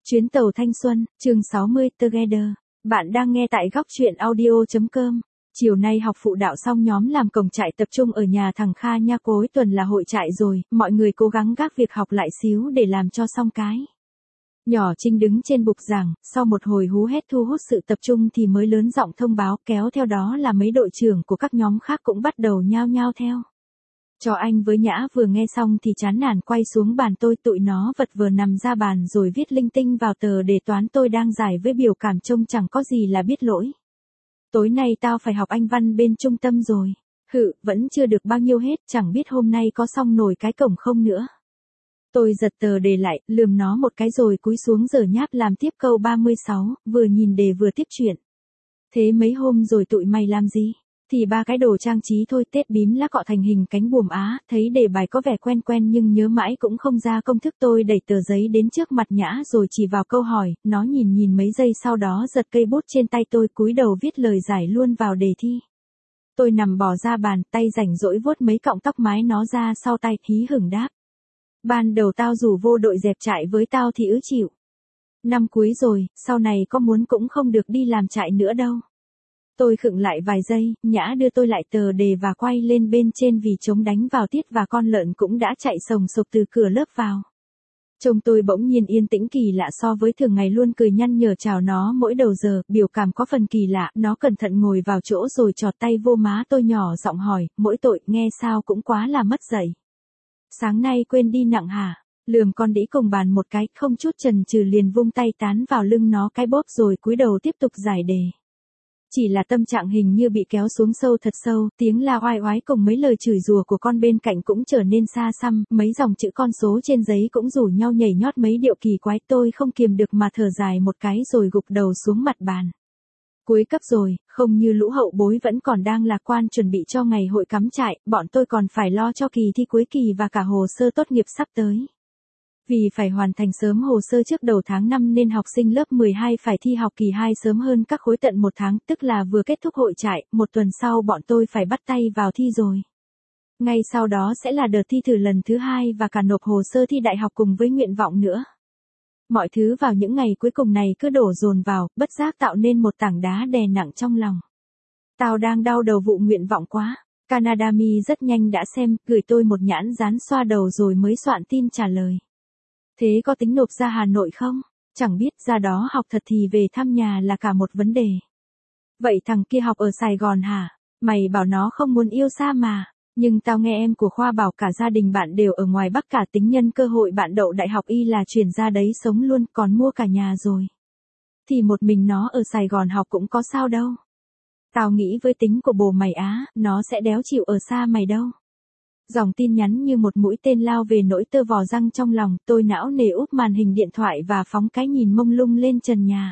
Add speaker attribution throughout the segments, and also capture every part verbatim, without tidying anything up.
Speaker 1: Chuyến tàu thanh xuân, chương sáu mươi Together. Bạn đang nghe tại góc truyện audio chấm com. Chiều nay học phụ đạo xong nhóm làm cổng trại tập trung ở nhà thằng Kha nha, cuối tuần là hội trại rồi, mọi người cố gắng gác việc học lại xíu để làm cho xong cái. Nhỏ Trinh đứng trên bục giảng, sau một hồi hú hét thu hút sự tập trung thì mới lớn giọng thông báo, kéo theo đó là mấy đội trưởng của các nhóm khác cũng bắt đầu nhao nhao theo. Cho anh với Nhã vừa nghe xong thì chán nản quay xuống bàn tôi, tụi nó vật vờ nằm ra bàn rồi viết linh tinh vào tờ đề toán tôi đang giải với biểu cảm trông chẳng có gì là biết lỗi. Tối nay tao phải học Anh văn bên trung tâm rồi. Hự, vẫn chưa được bao nhiêu hết, chẳng biết hôm nay có xong nổi cái cổng không nữa. Tôi giật tờ đề lại, lườm nó một cái rồi cúi xuống giờ nháp làm tiếp câu ba mươi sáu, vừa nhìn đề vừa tiếp chuyện. Thế mấy hôm rồi tụi mày làm gì? Thì ba cái đồ trang trí thôi, tết bím lá cọ thành hình cánh buồm Á, thấy đề bài có vẻ quen quen nhưng nhớ mãi cũng không ra công thức. Tôi đẩy tờ giấy đến trước mặt Nhã rồi chỉ vào câu hỏi, nó nhìn nhìn mấy giây sau đó giật cây bút trên tay tôi cúi đầu viết lời giải luôn vào đề thi. Tôi nằm bò ra bàn, tay rảnh rỗi vuốt mấy cọng tóc mái nó ra sau tay, hí hửng đáp. Ban đầu tao rủ vô đội dẹp trại với tao thì ứ chịu. Năm cuối rồi, sau này có muốn cũng không được đi làm trại nữa đâu. Tôi khựng lại vài giây, Nhã đưa tôi lại tờ đề và quay lên bên trên vì trống đánh vào tiết và con lợn cũng đã chạy sồng sộc từ cửa lớp vào. Trông tôi bỗng nhiên yên tĩnh kỳ lạ so với thường ngày luôn cười nhăn nhở chào nó mỗi đầu giờ, biểu cảm có phần kỳ lạ, nó cẩn thận ngồi vào chỗ rồi chọt tay vô má tôi nhỏ giọng hỏi, mỗi tội nghe sao cũng quá là mất dạy. Sáng nay quên đi nặng hả? Lườm con đĩ cùng bàn một cái, không chút chần chừ liền vung tay tán vào lưng nó cái bóp rồi cúi đầu tiếp tục giải đề. Chỉ là tâm trạng hình như bị kéo xuống sâu thật sâu, tiếng la oai oái cùng mấy lời chửi rủa của con bên cạnh cũng trở nên xa xăm, mấy dòng chữ con số trên giấy cũng rủ nhau nhảy nhót mấy điệu kỳ quái. Tôi không kiềm được mà thở dài một cái rồi gục đầu xuống mặt bàn. Cuối cấp rồi, không như lũ hậu bối vẫn còn đang lạc quan chuẩn bị cho ngày hội cắm trại, bọn tôi còn phải lo cho kỳ thi cuối kỳ và cả hồ sơ tốt nghiệp sắp tới. Vì phải hoàn thành sớm hồ sơ trước đầu tháng năm nên học sinh lớp mười hai phải thi học kỳ hai sớm hơn các khối tận một tháng, tức là vừa kết thúc hội trại, một tuần sau bọn tôi phải bắt tay vào thi rồi. Ngay sau đó sẽ là đợt thi thử lần thứ hai và cả nộp hồ sơ thi đại học cùng với nguyện vọng nữa. Mọi thứ vào những ngày cuối cùng này cứ đổ dồn vào, bất giác tạo nên một tảng đá đè nặng trong lòng. Tao đang đau đầu vụ nguyện vọng quá. Canada Mi rất nhanh đã xem, gửi tôi một nhãn dán xoa đầu rồi mới soạn tin trả lời. Thế có tính nộp ra Hà Nội không? Chẳng biết, ra đó học thật thì về thăm nhà là cả một vấn đề. Vậy thằng kia học ở Sài Gòn hả? Mày bảo nó không muốn yêu xa mà. Nhưng tao nghe em của Khoa bảo cả gia đình bạn đều ở ngoài Bắc cả, tính nhân cơ hội bạn đậu đại học y là chuyển ra đấy sống luôn, còn mua cả nhà rồi. Thì một mình nó ở Sài Gòn học cũng có sao đâu. Tao nghĩ với tính của bồ mày á, nó sẽ đéo chịu ở xa mày đâu. Dòng tin nhắn như một mũi tên lao về nỗi tơ vò răng trong lòng, tôi não nề úp màn hình điện thoại và phóng cái nhìn mông lung lên trần nhà.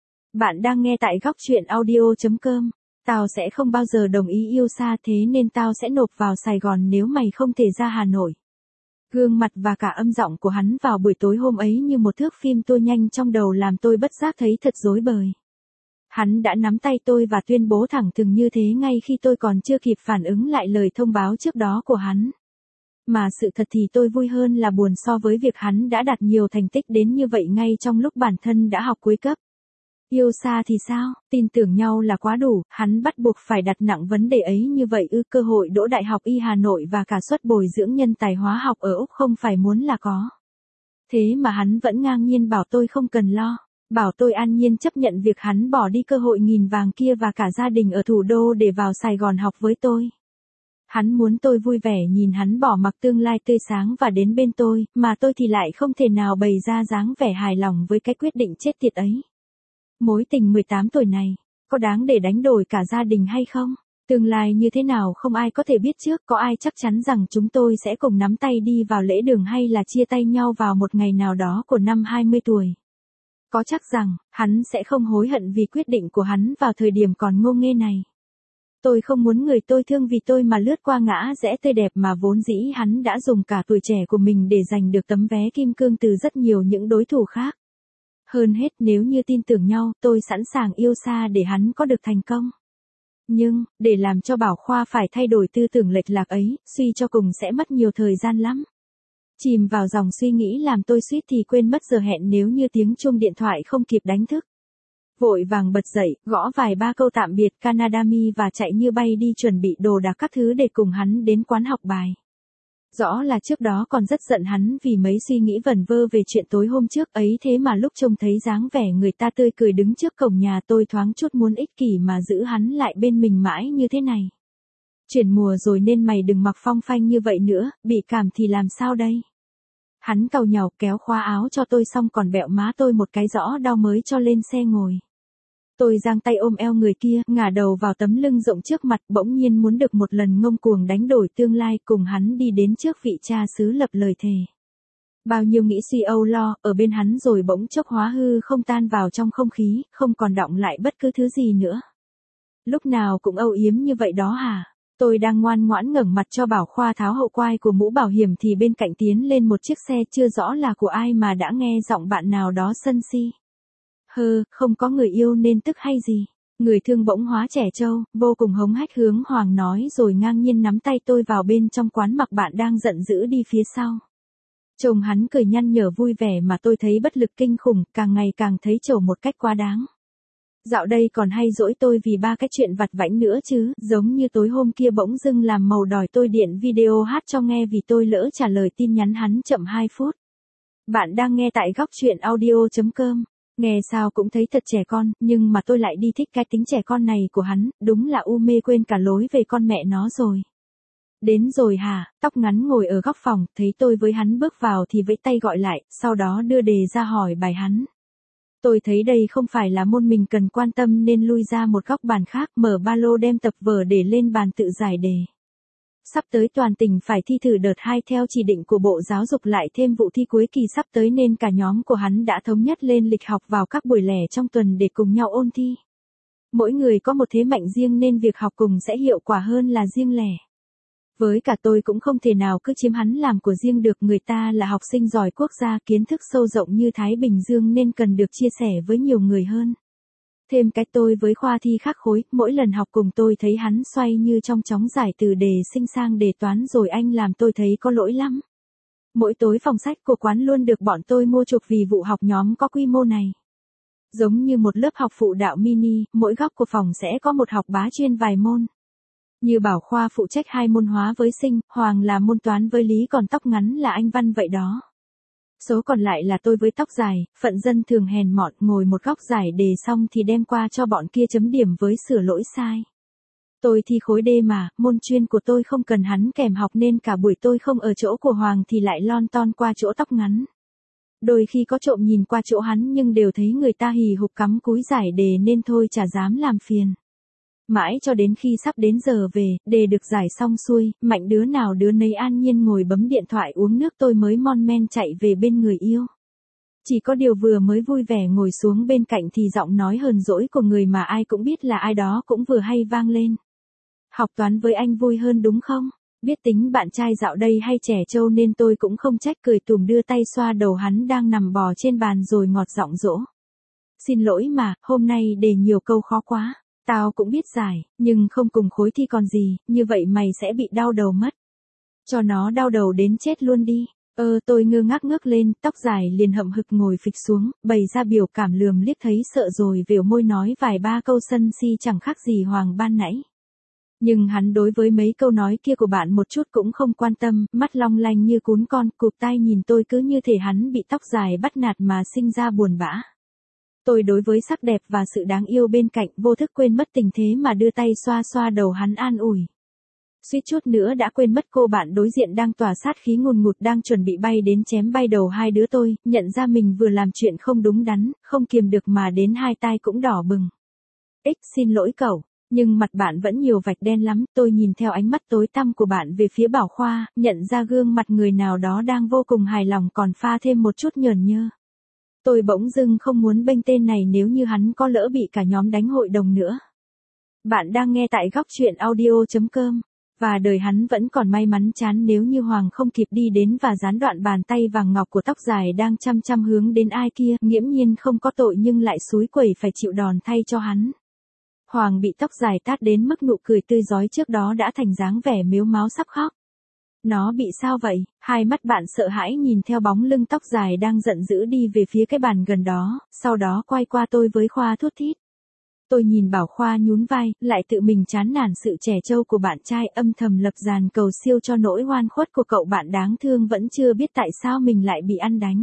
Speaker 1: Bạn đang nghe tại góc truyện audio chấm com. Tao sẽ không bao giờ đồng ý yêu xa, thế nên tao sẽ nộp vào Sài Gòn nếu mày không thể ra Hà Nội. Gương mặt và cả âm giọng của hắn vào buổi tối hôm ấy như một thước phim tua nhanh trong đầu làm tôi bất giác thấy thật rối bời. Hắn đã nắm tay tôi và tuyên bố thẳng thừng như thế ngay khi tôi còn chưa kịp phản ứng lại lời thông báo trước đó của hắn. Mà sự thật thì tôi vui hơn là buồn so với việc hắn đã đạt nhiều thành tích đến như vậy ngay trong lúc bản thân đã học cuối cấp. Yêu xa thì sao, tin tưởng nhau là quá đủ, hắn bắt buộc phải đặt nặng vấn đề ấy như vậy ư? Cơ hội đỗ đại học y Hà Nội và cả suất bồi dưỡng nhân tài hóa học ở Úc không phải muốn là có. Thế mà hắn vẫn ngang nhiên bảo tôi không cần lo. Bảo tôi an nhiên chấp nhận việc hắn bỏ đi cơ hội nghìn vàng kia và cả gia đình ở thủ đô để vào Sài Gòn học với tôi. Hắn muốn tôi vui vẻ nhìn hắn bỏ mặc tương lai tươi sáng và đến bên tôi, mà tôi thì lại không thể nào bày ra dáng vẻ hài lòng với cái quyết định chết tiệt ấy. Mối tình mười tám tuổi này, có đáng để đánh đổi cả gia đình hay không? Tương lai như thế nào không ai có thể biết trước, có ai chắc chắn rằng chúng tôi sẽ cùng nắm tay đi vào lễ đường hay là chia tay nhau vào một ngày nào đó của năm hai mươi tuổi. Có chắc rằng, hắn sẽ không hối hận vì quyết định của hắn vào thời điểm còn ngô nghê này. Tôi không muốn người tôi thương vì tôi mà lướt qua ngã rẽ tươi đẹp mà vốn dĩ hắn đã dùng cả tuổi trẻ của mình để giành được tấm vé kim cương từ rất nhiều những đối thủ khác. Hơn hết nếu như tin tưởng nhau, tôi sẵn sàng yêu xa để hắn có được thành công. Nhưng, để làm cho Bảo Khoa phải thay đổi tư tưởng lệch lạc ấy, suy cho cùng sẽ mất nhiều thời gian lắm. Chìm vào dòng suy nghĩ làm tôi suýt thì quên mất giờ hẹn nếu như tiếng chuông điện thoại không kịp đánh thức. Vội vàng bật dậy, gõ vài ba câu tạm biệt Canadami và chạy như bay đi chuẩn bị đồ đạc các thứ để cùng hắn đến quán học bài. Rõ là trước đó còn rất giận hắn vì mấy suy nghĩ vẩn vơ về chuyện tối hôm trước ấy, thế mà lúc trông thấy dáng vẻ người ta tươi cười đứng trước cổng nhà tôi thoáng chút muốn ích kỷ mà giữ hắn lại bên mình mãi như thế này. Chuyển mùa rồi nên mày đừng mặc phong phanh như vậy nữa, bị cảm thì làm sao đây? Hắn càu nhàu kéo khóa áo cho tôi xong còn bẹo má tôi một cái rõ đau mới cho lên xe ngồi. Tôi giang tay ôm eo người kia, ngả đầu vào tấm lưng rộng trước mặt, bỗng nhiên muốn được một lần ngông cuồng đánh đổi tương lai cùng hắn đi đến trước vị cha xứ lập lời thề. Bao nhiêu nghĩ suy âu lo, ở bên hắn rồi bỗng chốc hóa hư không tan vào trong không khí, không còn đọng lại bất cứ thứ gì nữa. Lúc nào cũng âu yếm như vậy đó hả? Tôi đang ngoan ngoãn ngẩng mặt cho Bảo Khoa tháo hậu quai của mũ bảo hiểm thì bên cạnh tiến lên một chiếc xe chưa rõ là của ai mà đã nghe giọng bạn nào đó sân si. Hơ, không có người yêu nên tức hay gì? Người thương bỗng hóa trẻ trâu, vô cùng hống hách hướng Hoàng nói rồi ngang nhiên nắm tay tôi vào bên trong quán mặc bạn đang giận dữ đi phía sau. Chồng hắn cười nhăn nhở vui vẻ mà tôi thấy bất lực kinh khủng, càng ngày càng thấy trổ một cách quá đáng. Dạo đây còn hay dỗi tôi vì ba cái chuyện vặt vãnh nữa chứ, giống như tối hôm kia bỗng dưng làm màu đòi tôi điện video hát cho nghe vì tôi lỡ trả lời tin nhắn hắn chậm hai phút. Bạn đang nghe tại góc truyện audio chấm com. Nghe sao cũng thấy thật trẻ con, nhưng mà tôi lại đi thích cái tính trẻ con này của hắn, đúng là u mê quên cả lối về con mẹ nó rồi. Đến rồi hả? Tóc ngắn ngồi ở góc phòng, thấy tôi với hắn bước vào thì vẫy tay gọi lại, sau đó đưa đề ra hỏi bài hắn. Tôi thấy đây không phải là môn mình cần quan tâm nên lui ra một góc bàn khác, mở ba lô đem tập vở để lên bàn tự giải đề. Sắp tới toàn tỉnh phải thi thử đợt hai theo chỉ định của Bộ Giáo dục lại thêm vụ thi cuối kỳ sắp tới nên cả nhóm của hắn đã thống nhất lên lịch học vào các buổi lẻ trong tuần để cùng nhau ôn thi. Mỗi người có một thế mạnh riêng nên việc học cùng sẽ hiệu quả hơn là riêng lẻ. Với cả tôi cũng không thể nào cứ chiếm hắn làm của riêng được, người ta là học sinh giỏi quốc gia kiến thức sâu rộng như Thái Bình Dương nên cần được chia sẻ với nhiều người hơn. Thêm cái tôi với khoa thi khác khối, mỗi lần học cùng tôi thấy hắn xoay như trong chóng giải từ đề sinh sang đề toán rồi anh làm tôi thấy có lỗi lắm. Mỗi tối phòng sách của quán luôn được bọn tôi mua chuộc vì vụ học nhóm có quy mô này. Giống như một lớp học phụ đạo mini, mỗi góc của phòng sẽ có một học bá chuyên vài môn. Như Bảo Khoa phụ trách hai môn hóa với sinh, Hoàng là môn toán với lý còn tóc ngắn là anh văn vậy đó. Số còn lại là tôi với tóc dài, phận dân thường hèn mọn ngồi một góc giải đề xong thì đem qua cho bọn kia chấm điểm với sửa lỗi sai. Tôi thi khối D mà, môn chuyên của tôi không cần hắn kèm học nên cả buổi tôi không ở chỗ của Hoàng thì lại lon ton qua chỗ tóc ngắn. Đôi khi có trộm nhìn qua chỗ hắn nhưng đều thấy người ta hì hục cắm cúi giải đề nên thôi chả dám làm phiền. Mãi cho đến khi sắp đến giờ về, đề được giải xong xuôi, mạnh đứa nào đứa nấy an nhiên ngồi bấm điện thoại uống nước tôi mới mon men chạy về bên người yêu. Chỉ có điều vừa mới vui vẻ ngồi xuống bên cạnh thì giọng nói hờn dỗi của người mà ai cũng biết là ai đó cũng vừa hay vang lên. Học toán với anh vui hơn đúng không? Biết tính bạn trai dạo đây hay trẻ trâu nên tôi cũng không trách cười tùm đưa tay xoa đầu hắn đang nằm bò trên bàn rồi ngọt giọng dỗ. Xin lỗi mà, hôm nay đề nhiều câu khó quá. Tao cũng biết giải, nhưng không cùng khối thi còn gì, như vậy mày sẽ bị đau đầu mất. Cho nó đau đầu đến chết luôn đi. Ơ ờ, tôi ngơ ngác ngước lên, tóc dài liền hậm hực ngồi phịch xuống, bày ra biểu cảm lườm liếc thấy sợ rồi vều môi nói vài ba câu sân si chẳng khác gì Hoàng ban nãy. Nhưng hắn đối với mấy câu nói kia của bạn một chút cũng không quan tâm, mắt long lanh như cún con, cụp tai nhìn tôi cứ như thể hắn bị tóc dài bắt nạt mà sinh ra buồn bã. Tôi đối với sắc đẹp và sự đáng yêu bên cạnh vô thức quên mất tình thế mà đưa tay xoa xoa đầu hắn an ủi. Suýt chút nữa đã quên mất cô bạn đối diện đang tỏa sát khí ngùn ngụt đang chuẩn bị bay đến chém bay đầu hai đứa tôi, nhận ra mình vừa làm chuyện không đúng đắn, không kiềm được mà đến hai tai cũng đỏ bừng. Ích xin lỗi cậu, nhưng mặt bạn vẫn nhiều vạch đen lắm, tôi nhìn theo ánh mắt tối tăm của bạn về phía Bảo Khoa, nhận ra gương mặt người nào đó đang vô cùng hài lòng còn pha thêm một chút nhờn nhơ. Tôi bỗng dưng không muốn bênh tên này nếu như hắn có lỡ bị cả nhóm đánh hội đồng nữa. Bạn đang nghe tại góc truyện audio chấm com. Và đời hắn vẫn còn may mắn chán nếu như Hoàng không kịp đi đến và gián đoạn bàn tay vàng ngọc của tóc dài đang chăm chăm hướng đến ai kia, nghiễm nhiên không có tội nhưng lại xúi quẩy phải chịu đòn thay cho hắn. Hoàng bị tóc dài tát đến mức nụ cười tươi rói trước đó đã thành dáng vẻ mếu máo sắp khóc. Nó bị sao vậy? Hai mắt bạn sợ hãi nhìn theo bóng lưng tóc dài đang giận dữ đi về phía cái bàn gần đó, sau đó quay qua tôi với Khoa thút thít. Tôi nhìn Bảo Khoa nhún vai, lại tự mình chán nản sự trẻ trâu của bạn trai, âm thầm lập dàn cầu siêu cho nỗi oan khuất của cậu bạn đáng thương vẫn chưa biết tại sao mình lại bị ăn đánh.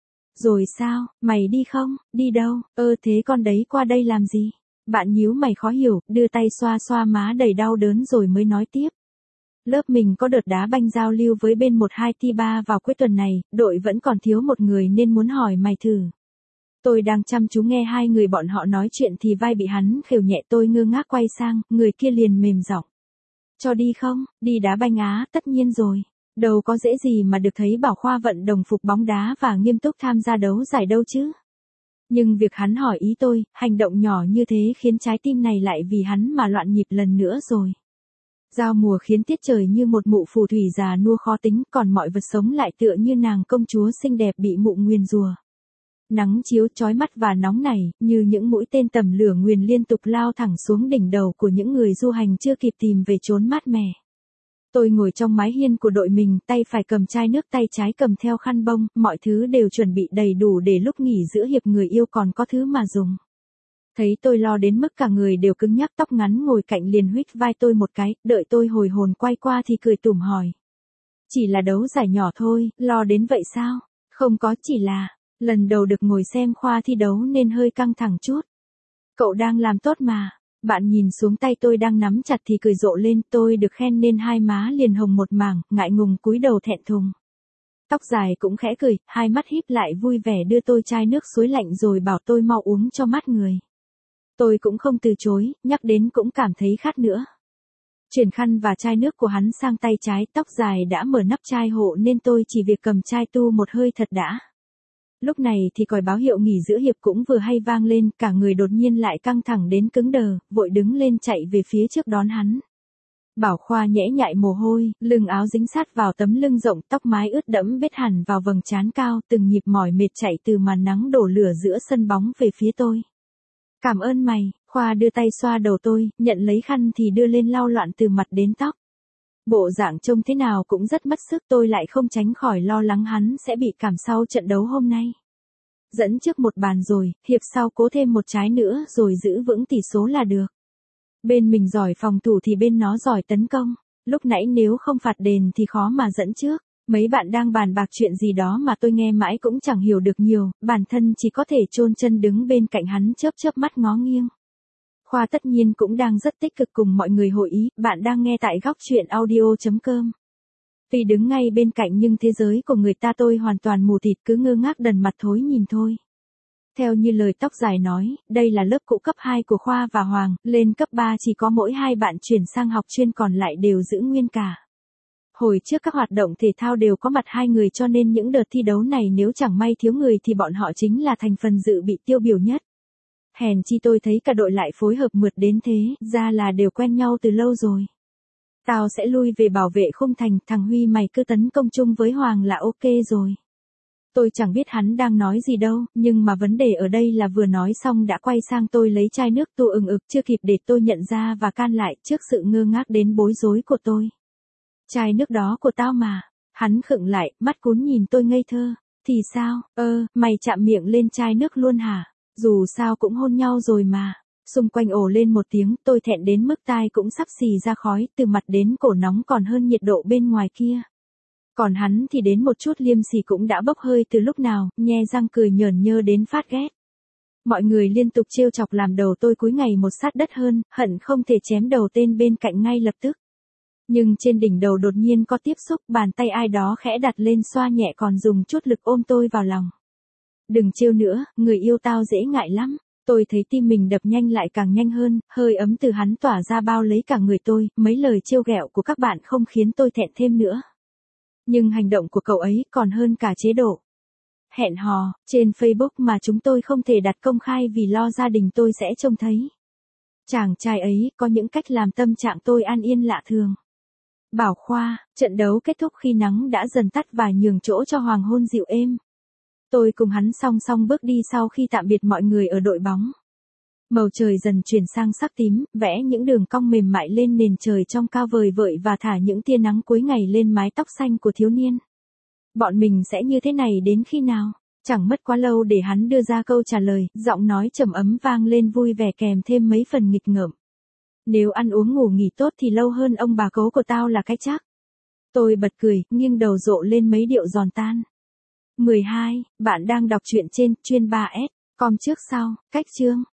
Speaker 1: Rồi sao, mày đi không? Đi đâu? Ơ thế con đấy qua đây làm gì? Bạn nhíu mày khó hiểu, đưa tay xoa xoa má đầy đau đớn rồi mới nói tiếp. Lớp mình có đợt đá banh giao lưu với bên một hai T ba vào cuối tuần này, đội vẫn còn thiếu một người nên muốn hỏi mày thử. Tôi đang chăm chú nghe hai người bọn họ nói chuyện thì vai bị hắn khều nhẹ, tôi ngơ ngác quay sang, người kia liền mềm giọng. Cho đi không? Đi đá banh á, tất nhiên rồi. Đâu có dễ gì mà được thấy Bảo Khoa vận đồng phục bóng đá và nghiêm túc tham gia đấu giải đâu chứ. Nhưng việc hắn hỏi ý tôi, hành động nhỏ như thế khiến trái tim này lại vì hắn mà loạn nhịp lần nữa rồi. Giao mùa khiến tiết trời như một mụ phù thủy già nua khó tính, còn mọi vật sống lại tựa như nàng công chúa xinh đẹp bị mụ nguyền rùa. Nắng chiếu chói mắt và nóng nảy, như những mũi tên tầm lửa nguyền liên tục lao thẳng xuống đỉnh đầu của những người du hành chưa kịp tìm về chốn mát mẻ. Tôi ngồi trong mái hiên của đội mình, tay phải cầm chai nước, tay trái cầm theo khăn bông, mọi thứ đều chuẩn bị đầy đủ để lúc nghỉ giữa hiệp người yêu còn có thứ mà dùng. Thấy tôi lo đến mức cả người đều cứng nhắc, tóc ngắn ngồi cạnh liền huých vai tôi một cái, đợi tôi hồi hồn quay qua thì cười tủm hỏi. Chỉ là đấu giải nhỏ thôi, lo đến vậy sao? Không có, chỉ là, lần đầu được ngồi xem Khoa thi đấu nên hơi căng thẳng chút. Cậu đang làm tốt mà. Bạn nhìn xuống tay tôi đang nắm chặt thì cười rộ lên, tôi được khen nên hai má liền hồng một mảng, ngại ngùng cúi đầu thẹn thùng. Tóc dài cũng khẽ cười, hai mắt híp lại vui vẻ đưa tôi chai nước suối lạnh rồi bảo tôi mau uống cho mát người. Tôi cũng không từ chối, nhắc đến cũng cảm thấy khát nữa. Chuyển khăn và chai nước của hắn sang tay trái, tóc dài đã mở nắp chai hộ nên tôi chỉ việc cầm chai tu một hơi thật đã. Lúc này thì còi báo hiệu nghỉ giữa hiệp cũng vừa hay vang lên, cả người đột nhiên lại căng thẳng đến cứng đờ, vội đứng lên chạy về phía trước đón hắn. Bảo Khoa nhễ nhại mồ hôi, lưng áo dính sát vào tấm lưng rộng, tóc mái ướt đẫm bết hẳn vào vầng trán cao, từng nhịp mỏi mệt chạy từ màn nắng đổ lửa giữa sân bóng về phía tôi. Cảm ơn mày, Khoa đưa tay xoa đầu tôi, nhận lấy khăn thì đưa lên lau loạn từ mặt đến tóc. Bộ dạng trông thế nào cũng rất mất sức, tôi lại không tránh khỏi lo lắng hắn sẽ bị cảm sau trận đấu hôm nay. Dẫn trước một bàn rồi, hiệp sau cố thêm một trái nữa rồi giữ vững tỷ số là được. Bên mình giỏi phòng thủ thì bên nó giỏi tấn công, lúc nãy nếu không phạt đền thì khó mà dẫn trước. Mấy bạn đang bàn bạc chuyện gì đó mà tôi nghe mãi cũng chẳng hiểu được nhiều, bản thân chỉ có thể chôn chân đứng bên cạnh hắn chớp chớp mắt ngó nghiêng. Khoa tất nhiên cũng đang rất tích cực cùng mọi người hội ý, bạn đang nghe tại góc truyện audio chấm com. Tuy đứng ngay bên cạnh nhưng thế giới của người ta tôi hoàn toàn mù tịt, cứ ngơ ngác đần mặt thối nhìn thôi. Theo như lời tóc dài nói, đây là lớp cũ cấp hai của Khoa và Hoàng, lên cấp ba chỉ có mỗi hai bạn chuyển sang học chuyên còn lại đều giữ nguyên cả. Hồi trước các hoạt động thể thao đều có mặt hai người cho nên những đợt thi đấu này nếu chẳng may thiếu người thì bọn họ chính là thành phần dự bị tiêu biểu nhất. Hèn chi tôi thấy cả đội lại phối hợp mượt đến thế, ra là đều quen nhau từ lâu rồi. Tao sẽ lui về bảo vệ khung thành, thằng Huy mày cứ tấn công chung với Hoàng là ok rồi. Tôi chẳng biết hắn đang nói gì đâu, nhưng mà vấn đề ở đây là vừa nói xong đã quay sang tôi lấy chai nước tu ừng ực, chưa kịp để tôi nhận ra và can lại trước sự ngơ ngác đến bối rối của tôi. Chai nước đó của tao mà. Hắn khựng lại, mắt cún nhìn tôi ngây thơ. Thì sao, ơ, mày chạm miệng lên chai nước luôn hả? Dù sao cũng hôn nhau rồi mà. Xung quanh ồ lên một tiếng, tôi thẹn đến mức tai cũng sắp xì ra khói, từ mặt đến cổ nóng còn hơn nhiệt độ bên ngoài kia. Còn hắn thì đến một chút liêm sỉ cũng đã bốc hơi từ lúc nào, nhe răng cười nhởn nhơ đến phát ghét. Mọi người liên tục trêu chọc làm đầu tôi cúi ngày một sát đất hơn, hận không thể chém đầu tên bên cạnh ngay lập tức. Nhưng trên đỉnh đầu đột nhiên có tiếp xúc, bàn tay ai đó khẽ đặt lên xoa nhẹ còn dùng chút lực ôm tôi vào lòng. Đừng trêu nữa, người yêu tao dễ ngại lắm. Tôi thấy tim mình đập nhanh lại càng nhanh hơn, hơi ấm từ hắn tỏa ra bao lấy cả người tôi, mấy lời trêu ghẹo của các bạn không khiến tôi thẹn thêm nữa. Nhưng hành động của cậu ấy còn hơn cả chế độ hẹn hò trên Facebook mà chúng tôi không thể đặt công khai vì lo gia đình tôi sẽ trông thấy. Chàng trai ấy có những cách làm tâm trạng tôi an yên lạ thường. Bảo Khoa, trận đấu kết thúc khi nắng đã dần tắt và nhường chỗ cho hoàng hôn dịu êm. Tôi cùng hắn song song bước đi sau khi tạm biệt mọi người ở đội bóng. Màu trời dần chuyển sang sắc tím, vẽ những đường cong mềm mại lên nền trời trong cao vời vợi và thả những tia nắng cuối ngày lên mái tóc xanh của thiếu niên. Bọn mình sẽ như thế này đến khi nào? Chẳng mất quá lâu để hắn đưa ra câu trả lời, giọng nói trầm ấm vang lên vui vẻ kèm thêm mấy phần nghịch ngợm. Nếu ăn uống ngủ nghỉ tốt thì lâu hơn ông bà cố của tao là cái chắc. Tôi bật cười, nghiêng đầu rộ lên mấy điệu giòn tan. mười hai, bạn đang đọc truyện trên chuyên ba S com trước sau, cách chương.